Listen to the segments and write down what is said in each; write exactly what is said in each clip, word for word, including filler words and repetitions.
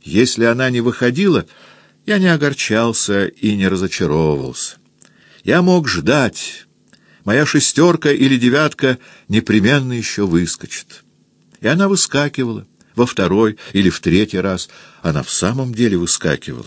Если она не выходила, я не огорчался и не разочаровывался. Я мог ждать. Моя шестерка или девятка непременно еще выскочит. И она выскакивала. Во второй или в третий раз она в самом деле выскакивала.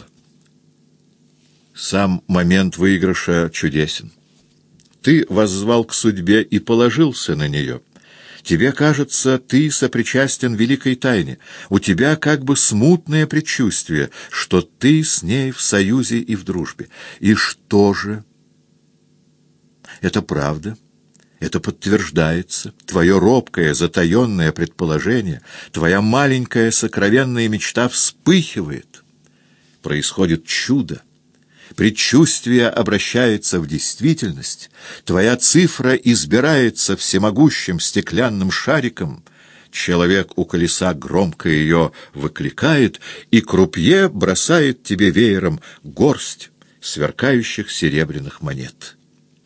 Сам момент выигрыша чудесен. Ты воззвал к судьбе и положился на нее. Тебе кажется, ты сопричастен великой тайне. У тебя как бы смутное предчувствие, что ты с ней в союзе и в дружбе. И что же? Это правда. Это подтверждается. Твое робкое, затаенное предположение, твоя маленькая сокровенная мечта вспыхивает. Происходит чудо. Предчувствие обращается в действительность. Твоя цифра избирается всемогущим стеклянным шариком. Человек у колеса громко ее выкликает, и крупье бросает тебе веером горсть сверкающих серебряных монет.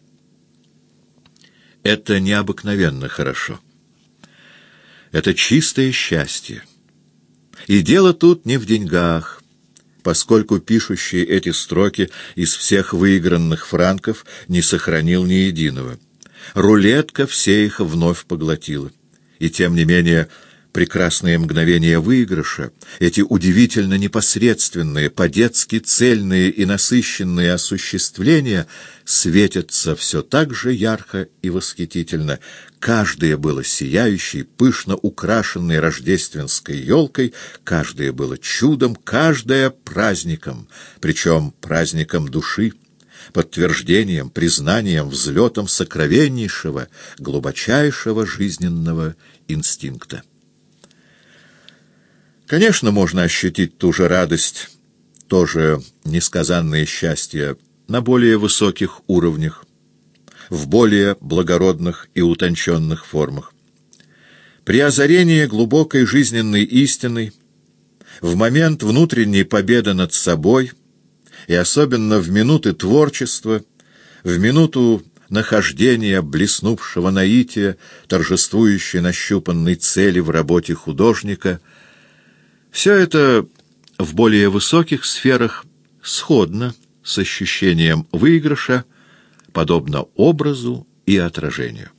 Это необыкновенно хорошо. Это чистое счастье. И дело тут не в деньгах, поскольку пишущий эти строки из всех выигранных франков не сохранил ни единого. Рулетка все их вновь поглотила. И тем не менее прекрасные мгновения выигрыша, эти удивительно непосредственные, по-детски цельные и насыщенные осуществления светятся все так же ярко и восхитительно. Каждое было сияющей, пышно украшенной рождественской елкой, каждое было чудом, каждое праздником, причем праздником души, подтверждением, признанием, взлетом сокровеннейшего, глубочайшего жизненного инстинкта. Конечно, можно ощутить ту же радость, то же несказанное счастье на более высоких уровнях, в более благородных и утонченных формах. При озарении глубокой жизненной истины, в момент внутренней победы над собой, и особенно в минуты творчества, в минуту нахождения блеснувшего наития, торжествующей нащупанной цели в работе художника, все это в более высоких сферах сходно с ощущением выигрыша, подобно образу и отражению.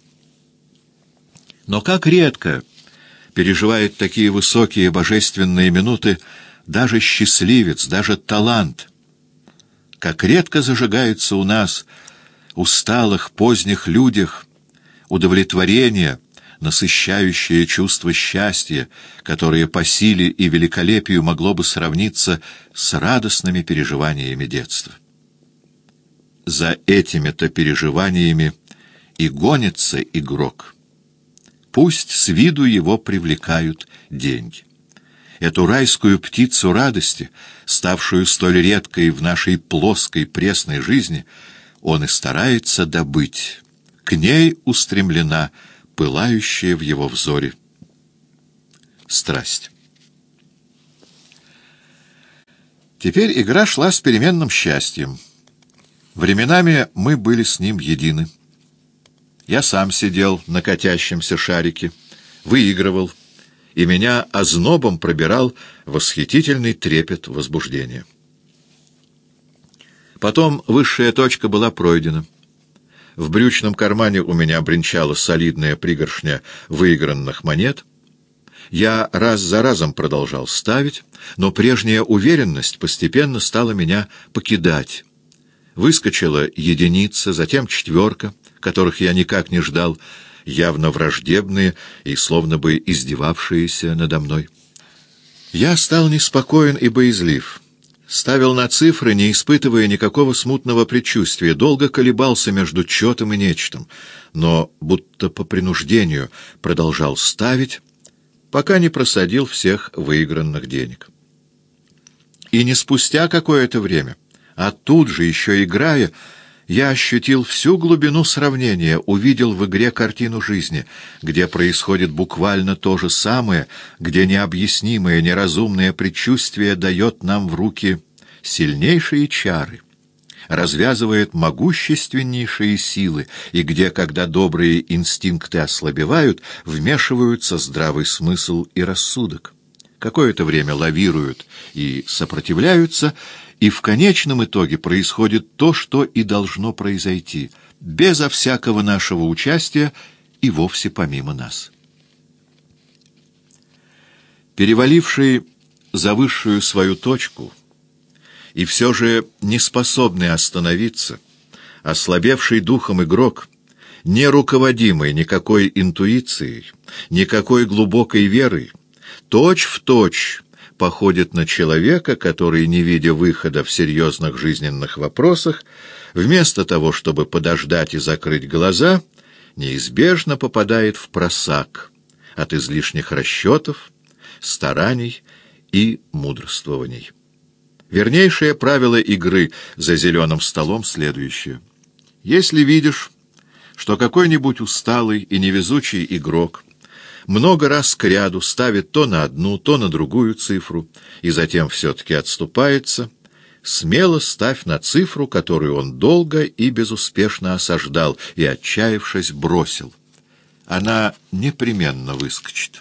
Но как редко переживает такие высокие божественные минуты даже счастливец, даже талант, как редко зажигается у нас, усталых, поздних людях, удовлетворение, насыщающее чувство счастья, которое по силе и великолепию могло бы сравниться с радостными переживаниями детства. За этими-то переживаниями и гонится игрок. Пусть с виду его привлекают деньги. Эту райскую птицу радости, ставшую столь редкой в нашей плоской пресной жизни, он и старается добыть. К ней устремлена пылающая в его взоре страсть. Теперь игра шла с переменным счастьем. Временами мы были с ним едины. Я сам сидел на катящемся шарике, выигрывал, и меня ознобом пробирал восхитительный трепет возбуждения. Потом высшая точка была пройдена. В брючном кармане у меня бренчала солидная пригоршня выигранных монет. Я раз за разом продолжал ставить, но прежняя уверенность постепенно стала меня покидать. Выскочила единица, затем четверка, которых я никак не ждал, явно враждебные и словно бы издевавшиеся надо мной. Я стал неспокоен и боязлив. Ставил на цифры, не испытывая никакого смутного предчувствия, долго колебался между четом и нечтом, но будто по принуждению продолжал ставить, пока не просадил всех выигранных денег. И не спустя какое-то время, а тут же, еще играя, я ощутил всю глубину сравнения, увидел в игре картину жизни, где происходит буквально то же самое, где необъяснимое, неразумное предчувствие дает нам в руки сильнейшие чары, развязывает могущественнейшие силы, и где, когда добрые инстинкты ослабевают, вмешиваются здравый смысл и рассудок. какое-то время лавируют и сопротивляются, и в конечном итоге происходит то, что и должно произойти, безо всякого нашего участия и вовсе помимо нас. Переваливший за высшую свою точку и все же не способный остановиться, ослабевший духом игрок, не руководимый никакой интуицией, никакой глубокой верой, точь-в-точь походит на человека, который, не видя выхода в серьезных жизненных вопросах, вместо того, чтобы подождать и закрыть глаза, неизбежно попадает в просак от излишних расчетов, стараний и мудрствований. Вернейшее правило игры за зеленым столом следующее. Если видишь, что какой-нибудь усталый и невезучий игрок много раз кряду ставит то на одну, то на другую цифру, и затем все-таки отступается, смело ставь на цифру, которую он долго и безуспешно осаждал и, отчаявшись, бросил. Она непременно выскочит.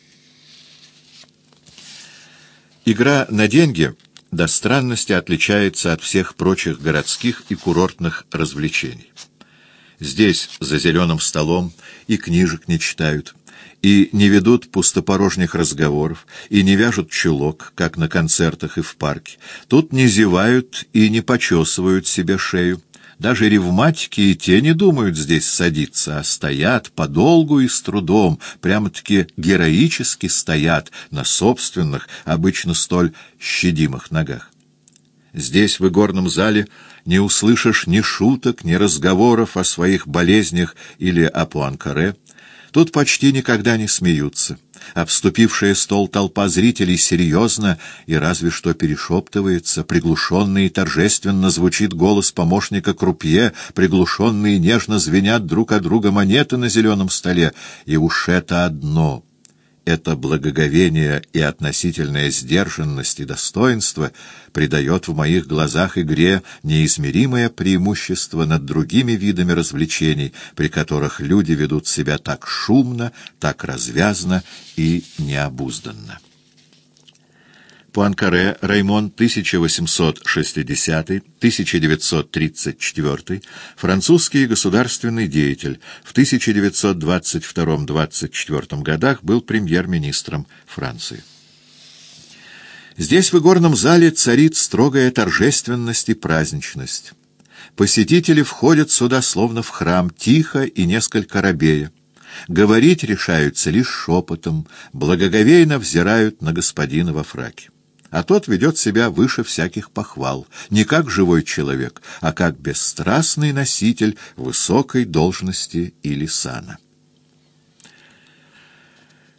Игра на деньги до странности отличается от всех прочих городских и курортных развлечений. Здесь за зеленым столом и книжек не читают, и не ведут пустопорожних разговоров, и не вяжут чулок, как на концертах и в парке. Тут не зевают и не почесывают себе шею. Даже ревматики и те не думают здесь садиться, а стоят подолгу и с трудом, прямо-таки героически стоят на собственных, обычно столь щадимых ногах. Здесь, в игорном зале, не услышишь ни шуток, ни разговоров о своих болезнях или о Пуанкаре. Тут почти никогда не смеются. Обступившая стол толпа зрителей серьезно и разве что перешептывается. Приглушенный и торжественно звучит голос помощника крупье, приглушенные и нежно звенят друг от друга монеты на зеленом столе. И уж это одно. Это благоговение и относительная сдержанность и достоинство придает в моих глазах игре неизмеримое преимущество над другими видами развлечений, при которых люди ведут себя так шумно, так развязно и необузданно. Пуанкаре Раймон, тысяча восемьсот шестидесятый — тысяча девятьсот тридцать четвёртый, французский государственный деятель, в тысяча девятьсот двадцать втором — двадцать четвёртом годах был премьер-министром Франции. Здесь в игорном зале царит строгая торжественность и праздничность. Посетители входят сюда словно в храм, тихо и несколько робея. Говорить решаются лишь шепотом, благоговейно взирают на господина во фраке. А тот ведет себя выше всяких похвал, не как живой человек, а как бесстрастный носитель высокой должности или сана.